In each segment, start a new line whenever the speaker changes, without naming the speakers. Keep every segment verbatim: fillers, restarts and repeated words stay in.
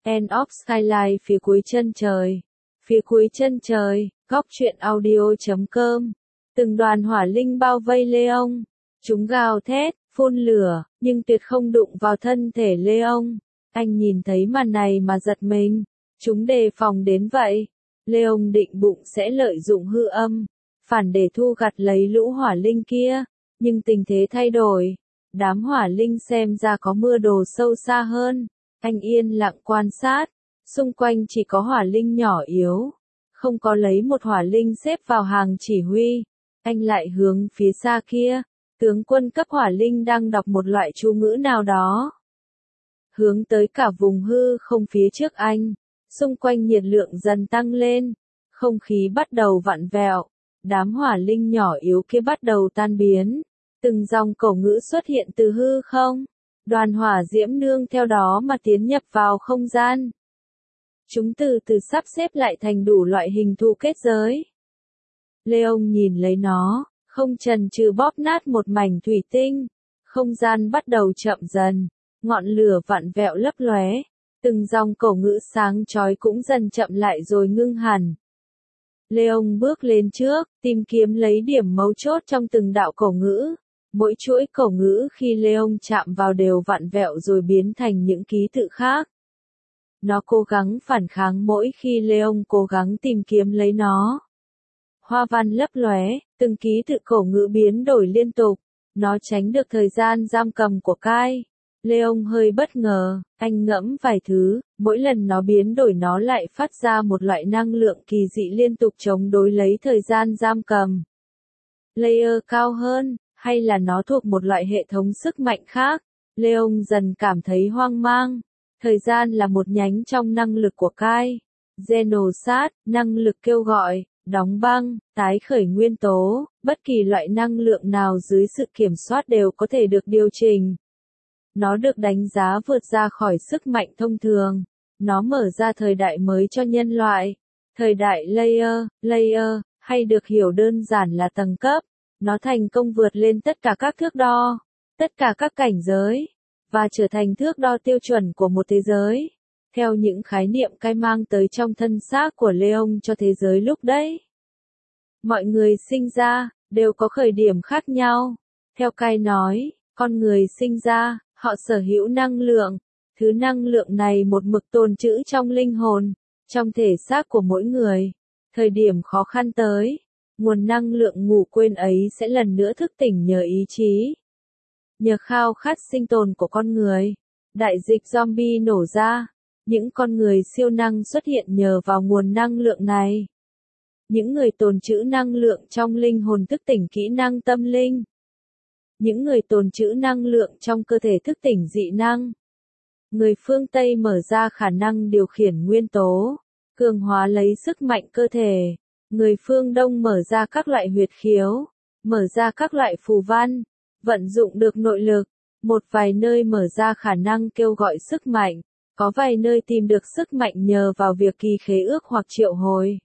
End of Skyline phía cuối chân trời. Phía cuối chân trời, góc truyện audio chấm com. Từng đoàn hỏa linh bao vây Leon. Chúng gào thét, phun lửa, nhưng tuyệt không đụng vào thân thể Leon. Anh nhìn thấy màn này mà giật mình. Chúng đề phòng đến vậy. Leon định bụng sẽ lợi dụng hư âm, phản để thu gặt lấy lũ hỏa linh kia. Nhưng tình thế thay đổi. Đám hỏa linh xem ra có mưa đồ sâu xa hơn. Anh yên lặng quan sát. Xung quanh chỉ có hỏa linh nhỏ yếu. Không có lấy một hỏa linh xếp vào hàng chỉ huy. Anh lại hướng phía xa kia. Tướng quân cấp hỏa linh đang đọc một loại chú ngữ nào đó. Hướng tới cả vùng hư không phía trước anh. Xung quanh nhiệt lượng dần tăng lên. Không khí bắt đầu vặn vẹo. Đám hỏa linh nhỏ yếu kia bắt đầu tan biến. Từng dòng cổ ngữ xuất hiện từ hư không. Đoàn hỏa diễm nương theo đó mà tiến nhập vào không gian. Chúng từ từ sắp xếp lại thành đủ loại hình thù kết giới. Leon nhìn lấy nó, không chần chừ bóp nát một mảnh thủy tinh. Không gian bắt đầu chậm dần, ngọn lửa vặn vẹo lấp lóe. Từng dòng cổ ngữ sáng chói cũng dần chậm lại rồi ngưng hẳn. Leon bước lên trước, tìm kiếm lấy điểm mấu chốt trong từng đạo cổ ngữ. Mỗi chuỗi cổ ngữ khi Leon chạm vào đều vặn vẹo rồi biến thành những ký tự khác. Nó cố gắng phản kháng mỗi khi Leon cố gắng tìm kiếm lấy nó. Hoa văn lấp lóe, từng ký tự cổ ngữ biến đổi liên tục. Nó tránh được thời gian giam cầm của Kai. Leon hơi bất ngờ, anh ngẫm vài thứ, mỗi lần nó biến đổi nó lại phát ra một loại năng lượng kỳ dị liên tục chống đối lấy thời gian giam cầm. Layer cao hơn, hay là nó thuộc một loại hệ thống sức mạnh khác? Leon dần cảm thấy hoang mang. Thời gian là một nhánh trong năng lực của Kai. Genosat, năng lực kêu gọi, đóng băng, tái khởi nguyên tố, bất kỳ loại năng lượng nào dưới sự kiểm soát đều có thể được điều chỉnh. Nó được đánh giá vượt ra khỏi sức mạnh thông thường. Nó mở ra thời đại mới cho nhân loại. Thời đại layer, layer, hay được hiểu đơn giản là tầng cấp. Nó thành công vượt lên tất cả các thước đo, tất cả các cảnh giới, và trở thành thước đo tiêu chuẩn của một thế giới. Theo những khái niệm Kai mang tới trong thân xác của Leon cho thế giới lúc đấy. Mọi người sinh ra, đều có khởi điểm khác nhau. Theo Kai nói, con người sinh ra, họ sở hữu năng lượng. Thứ năng lượng này một mực tồn trữ trong linh hồn, trong thể xác của mỗi người. Thời điểm khó khăn tới, nguồn năng lượng ngủ quên ấy sẽ lần nữa thức tỉnh nhờ ý chí. Nhờ khao khát sinh tồn của con người, đại dịch zombie nổ ra. Những con người siêu năng xuất hiện nhờ vào nguồn năng lượng này. Những người tồn trữ năng lượng trong linh hồn thức tỉnh kỹ năng tâm linh. Những người tồn trữ năng lượng trong cơ thể thức tỉnh dị năng. Người phương Tây mở ra khả năng điều khiển nguyên tố, cường hóa lấy sức mạnh cơ thể. Người phương Đông mở ra các loại huyệt khiếu, mở ra các loại phù văn, vận dụng được nội lực. Một vài nơi mở ra khả năng kêu gọi sức mạnh, có vài nơi tìm được sức mạnh nhờ vào việc kỳ khế ước hoặc triệu hồi.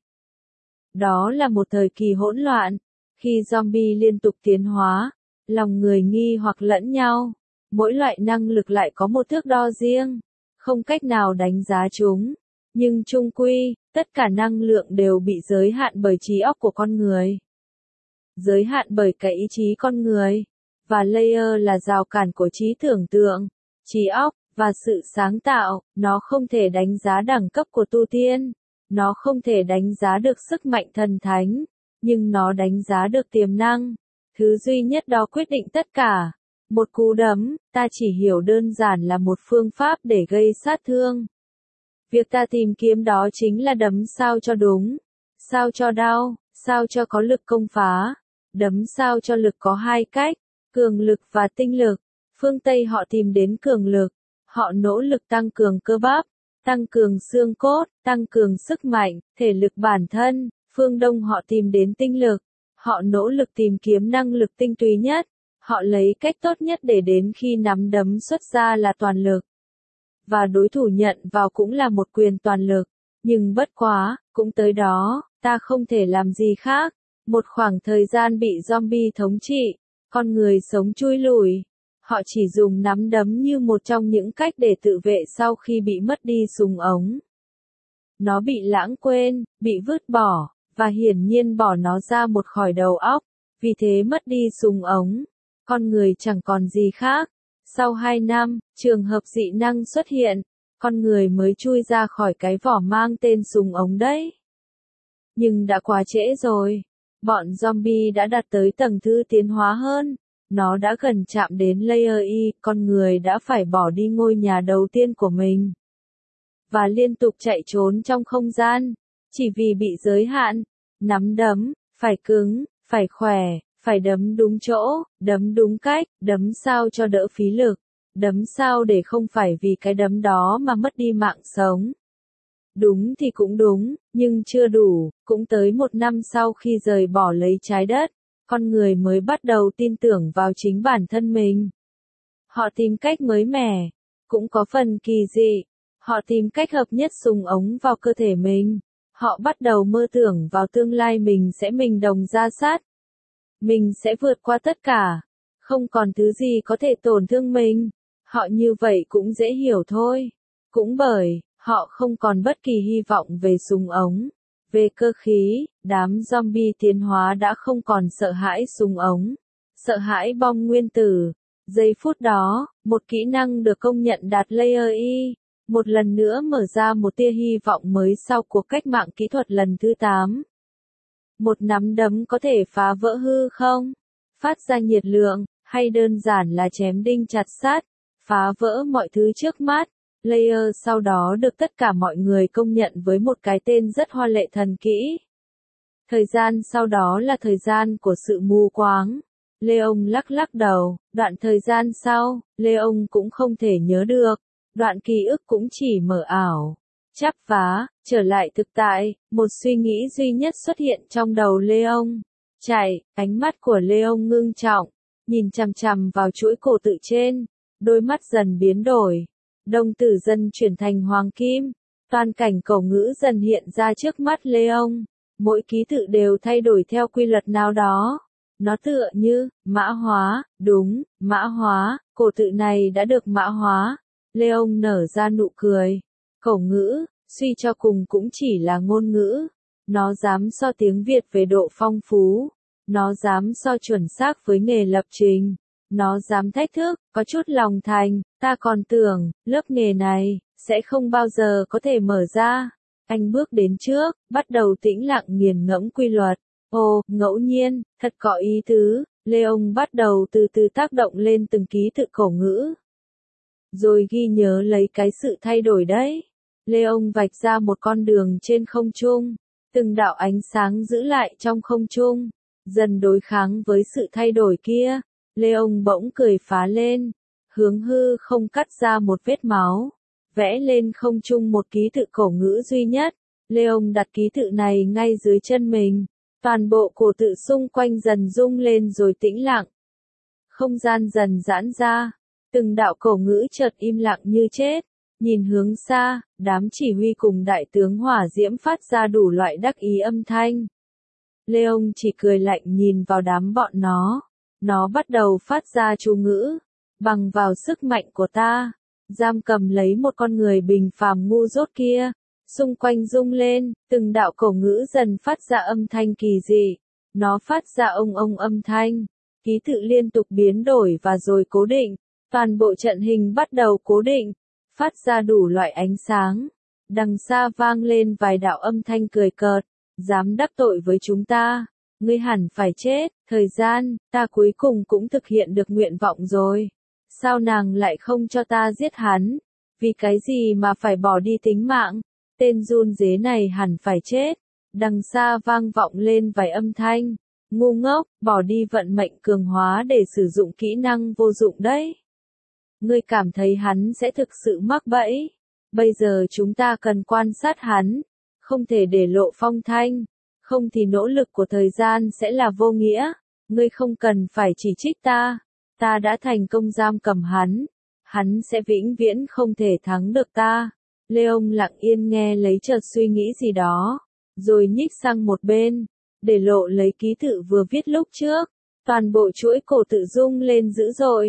Đó là một thời kỳ hỗn loạn, khi zombie liên tục tiến hóa, lòng người nghi hoặc lẫn nhau. Mỗi loại năng lực lại có một thước đo riêng, không cách nào đánh giá chúng. Nhưng chung quy, tất cả năng lượng đều bị giới hạn bởi trí óc của con người. Giới hạn bởi cái ý chí con người. Và layer là rào cản của trí tưởng tượng, trí óc, và sự sáng tạo. Nó không thể đánh giá đẳng cấp của tu tiên. Nó không thể đánh giá được sức mạnh thần thánh. Nhưng nó đánh giá được tiềm năng. Thứ duy nhất đó quyết định tất cả. Một cú đấm, ta chỉ hiểu đơn giản là một phương pháp để gây sát thương. Việc ta tìm kiếm đó chính là đấm sao cho đúng, sao cho đau, sao cho có lực công phá. Đấm sao cho lực có hai cách, cường lực và tinh lực. Phương Tây họ tìm đến cường lực, họ nỗ lực tăng cường cơ bắp, tăng cường xương cốt, tăng cường sức mạnh, thể lực bản thân. Phương Đông họ tìm đến tinh lực, họ nỗ lực tìm kiếm năng lực tinh túy nhất. Họ lấy cách tốt nhất để đến khi nắm đấm xuất ra là toàn lực. Và đối thủ nhận vào cũng là một quyền toàn lực. Nhưng bất quá, cũng tới đó, ta không thể làm gì khác. Một khoảng thời gian bị zombie thống trị, con người sống chui lủi. Họ chỉ dùng nắm đấm như một trong những cách để tự vệ sau khi bị mất đi súng ống. Nó bị lãng quên, bị vứt bỏ, và hiển nhiên bỏ nó ra một khỏi đầu óc, vì thế mất đi súng ống. Con người chẳng còn gì khác. Sau hai năm, trường hợp dị năng xuất hiện, con người mới chui ra khỏi cái vỏ mang tên súng ống đấy. Nhưng đã quá trễ rồi. Bọn zombie đã đạt tới tầng thứ tiến hóa hơn. Nó đã gần chạm đến Layer Y, con người đã phải bỏ đi ngôi nhà đầu tiên của mình. Và liên tục chạy trốn trong không gian, chỉ vì bị giới hạn. Nắm đấm, phải cứng, phải khỏe, phải đấm đúng chỗ, đấm đúng cách, đấm sao cho đỡ phí lực, đấm sao để không phải vì cái đấm đó mà mất đi mạng sống. Đúng thì cũng đúng, nhưng chưa đủ, cũng tới một năm sau khi rời bỏ lấy trái đất, con người mới bắt đầu tin tưởng vào chính bản thân mình. Họ tìm cách mới mẻ, cũng có phần kỳ dị. Họ tìm cách hợp nhất súng ống vào cơ thể mình. Họ bắt đầu mơ tưởng vào tương lai mình sẽ mình đồng ra sát. Mình sẽ vượt qua tất cả. Không còn thứ gì có thể tổn thương mình. Họ như vậy cũng dễ hiểu thôi. Cũng bởi, họ không còn bất kỳ hy vọng về súng ống. Về cơ khí, đám zombie tiến hóa đã không còn sợ hãi súng ống. Sợ hãi bom nguyên tử. Giây phút đó, một kỹ năng được công nhận đạt Layer Y. Một lần nữa mở ra một tia hy vọng mới sau cuộc cách mạng kỹ thuật lần thứ tám. Một nắm đấm có thể phá vỡ hư không? Phát ra nhiệt lượng, hay đơn giản là chém đinh chặt sắt, phá vỡ mọi thứ trước mắt. Layer sau đó được tất cả mọi người công nhận với một cái tên rất hoa lệ thần kỹ. Thời gian sau đó là thời gian của sự mù quáng. Leon lắc lắc đầu, đoạn thời gian sau, Leon cũng không thể nhớ được. Đoạn ký ức cũng chỉ mờ ảo. Chắp vá, trở lại thực tại, một suy nghĩ duy nhất xuất hiện trong đầu Leon. Chạy, ánh mắt của Leon ngưng trọng, nhìn chằm chằm vào chuỗi cổ tự trên, đôi mắt dần biến đổi. Đồng tử dần chuyển thành hoàng kim, toàn cảnh cầu ngữ dần hiện ra trước mắt Leon. Mỗi ký tự đều thay đổi theo quy luật nào đó. Nó tựa như, mã hóa, đúng, mã hóa, cổ tự này đã được mã hóa. Leon nở ra nụ cười. Khẩu ngữ, suy cho cùng cũng chỉ là ngôn ngữ. Nó dám so tiếng Việt về độ phong phú. Nó dám so chuẩn xác với nghề lập trình. Nó dám thách thức, có chút lòng thành. Ta còn tưởng, lớp nghề này, sẽ không bao giờ có thể mở ra. Anh bước đến trước, bắt đầu tĩnh lặng nghiền ngẫm quy luật. Ồ, ngẫu nhiên, thật có ý tứ. Leon bắt đầu từ từ tác động lên từng ký tự khẩu ngữ. Rồi ghi nhớ lấy cái sự thay đổi đấy. Leon vạch ra một con đường trên không trung. Từng đạo ánh sáng giữ lại trong không trung. Dần đối kháng với sự thay đổi kia. Leon bỗng cười phá lên. Hướng hư không cắt ra một vết máu. Vẽ lên không trung một ký tự cổ ngữ duy nhất. Leon đặt ký tự này ngay dưới chân mình. Toàn bộ cổ tự xung quanh dần rung lên rồi tĩnh lặng. Không gian dần giãn ra. Từng đạo cổ ngữ chợt im lặng như chết. Nhìn hướng xa, đám chỉ huy cùng đại tướng hỏa diễm phát ra đủ loại đắc ý âm thanh. Leon chỉ cười lạnh nhìn vào đám bọn nó. Nó bắt đầu phát ra chú ngữ. Bằng vào sức mạnh của ta. Giam cầm lấy một con người bình phàm ngu dốt kia. Xung quanh rung lên, từng đạo cổ ngữ dần phát ra âm thanh kỳ dị. Nó phát ra ông ông âm thanh. Ký tự liên tục biến đổi và rồi cố định. Toàn bộ trận hình bắt đầu cố định. Phát ra đủ loại ánh sáng. Đằng xa vang lên vài đạo âm thanh cười cợt. Dám đắc tội với chúng ta. Ngươi hẳn phải chết. Thời gian, ta cuối cùng cũng thực hiện được nguyện vọng rồi. Sao nàng lại không cho ta giết hắn? Vì cái gì mà phải bỏ đi tính mạng? Tên run rế này hẳn phải chết. Đằng xa vang vọng lên vài âm thanh. Ngu ngốc, bỏ đi vận mệnh cường hóa để sử dụng kỹ năng vô dụng đấy. Ngươi cảm thấy hắn sẽ thực sự mắc bẫy. Bây giờ chúng ta cần quan sát hắn. Không thể để lộ phong thanh. Không thì nỗ lực của thời gian sẽ là vô nghĩa. Ngươi không cần phải chỉ trích ta. Ta đã thành công giam cầm hắn. Hắn sẽ vĩnh viễn không thể thắng được ta. Leon lặng yên nghe lấy chợt suy nghĩ gì đó. Rồi nhích sang một bên. Để lộ lấy ký tự vừa viết lúc trước. Toàn bộ chuỗi cổ tự rung lên dữ dội.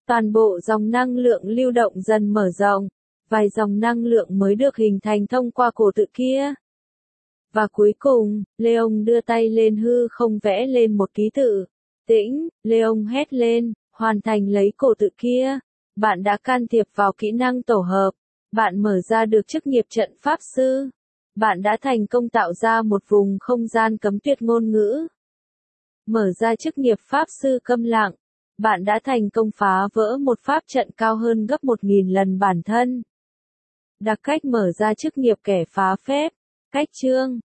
Toàn bộ dòng năng lượng lưu động dần mở rộng, vài dòng năng lượng mới được hình thành thông qua cổ tự kia. Và cuối cùng, Leon đưa tay lên hư không vẽ lên một ký tự. Tĩnh, Leon hét lên, hoàn thành lấy cổ tự kia. Bạn đã can thiệp vào kỹ năng tổ hợp. Bạn mở ra được chức nghiệp trận pháp sư. Bạn đã thành công tạo ra một vùng không gian cấm tuyệt ngôn ngữ. Mở ra chức nghiệp pháp sư câm lặng. Bạn đã thành công phá vỡ một pháp trận cao hơn gấp một nghìn lần bản thân. Đặc cách mở ra chức nghiệp kẻ phá phép. Cách chương